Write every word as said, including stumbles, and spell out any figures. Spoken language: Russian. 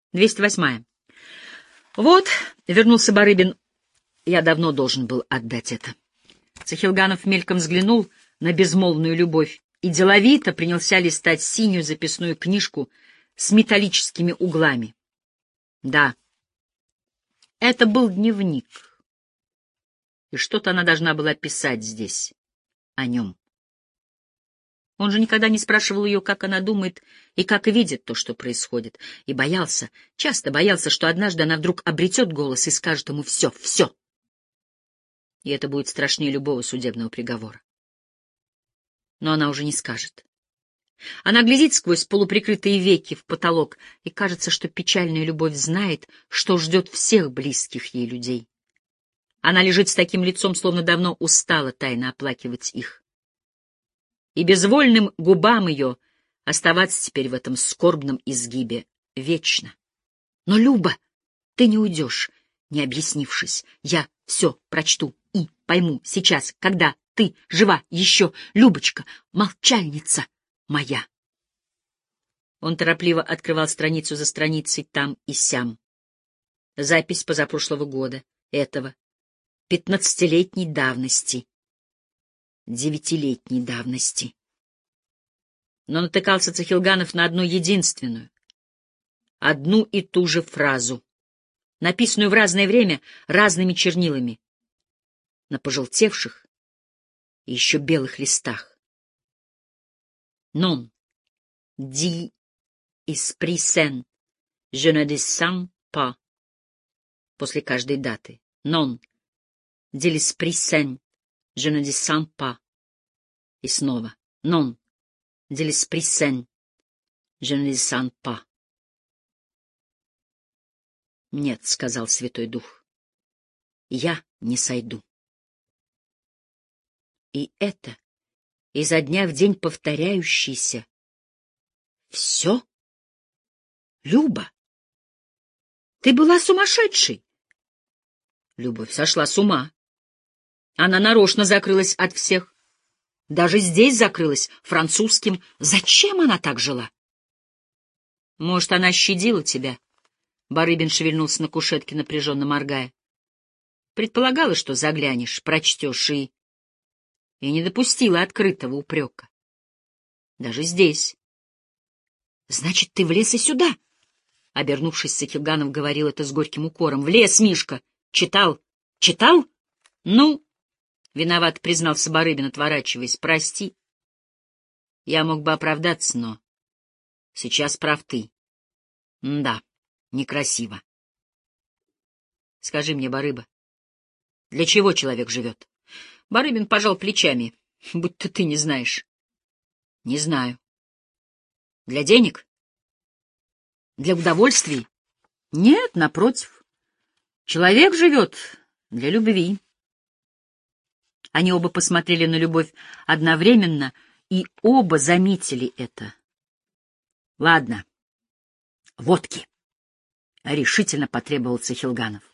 двести восьмая. Вот, вернулся Барыбин. Я давно должен был отдать это. Цахилганов мельком взглянул на безмолвную любовь и деловито принялся листать синюю записную книжку с металлическими углами. Да, это был дневник. И что-то она должна была писать здесь о нем. Он же никогда не спрашивал ее, как она думает и как видит то, что происходит, и боялся, часто боялся, что однажды она вдруг обретет голос и скажет ему «все, все». И это будет страшнее любого судебного приговора. Но она уже не скажет. Она глядит сквозь полуприкрытые веки в потолок, и кажется, что печальная любовь знает, что ждет всех близких ей людей. Она лежит с таким лицом, словно давно устала тайно оплакивать их. И безвольным губам ее оставаться теперь в этом скорбном изгибе вечно. Но, Люба, ты не уйдешь, не объяснившись. Я все прочту и пойму сейчас, когда ты жива еще, Любочка, молчальница моя. Он торопливо открывал страницу за страницей там и сям. Запись позапрошлого года, этого, пятнадцатилетней давности, девятилетней давности. Но натыкался Цахилганов на одну единственную, одну и ту же фразу, написанную в разное время разными чернилами, на пожелтевших и еще белых листах. «Non, dit esprit saint, je ne descends pas», после каждой даты. «Non, dit l'esprit saint, je ne descends pas». И снова. «Non, dit l'esprit saint, je ne descends pas». «Нет», — сказал Святой Дух, — «я не сойду». И это изо дня в день повторяющийся «все? Люба, ты была сумасшедшей». Любовь сошла с ума. Она нарочно закрылась от всех. Даже здесь закрылась французским. Зачем она так жила? Может, она щадила тебя? Барыбин шевельнулся на кушетке, напряженно моргая. Предполагала, что заглянешь, прочтешь и... И не допустила открытого упрека. Даже здесь. Значит, ты влез и сюда? Обернувшись, Цахилганов говорил это с горьким укором. Влез, Мишка. Читал? Читал? Ну... Виноват, признался Барыбин, отворачиваясь. Прости. Я мог бы оправдаться, но... Сейчас прав ты. Да, некрасиво. Скажи мне, Барыба, для чего человек живет? Барыбин пожал плечами, будто ты не знаешь. Не знаю. Для денег? Для удовольствий? Нет, напротив. Человек живет для любви. Они оба посмотрели на любовь одновременно, и оба заметили это. — Ладно, водки, — решительно потребовал Цахилганов.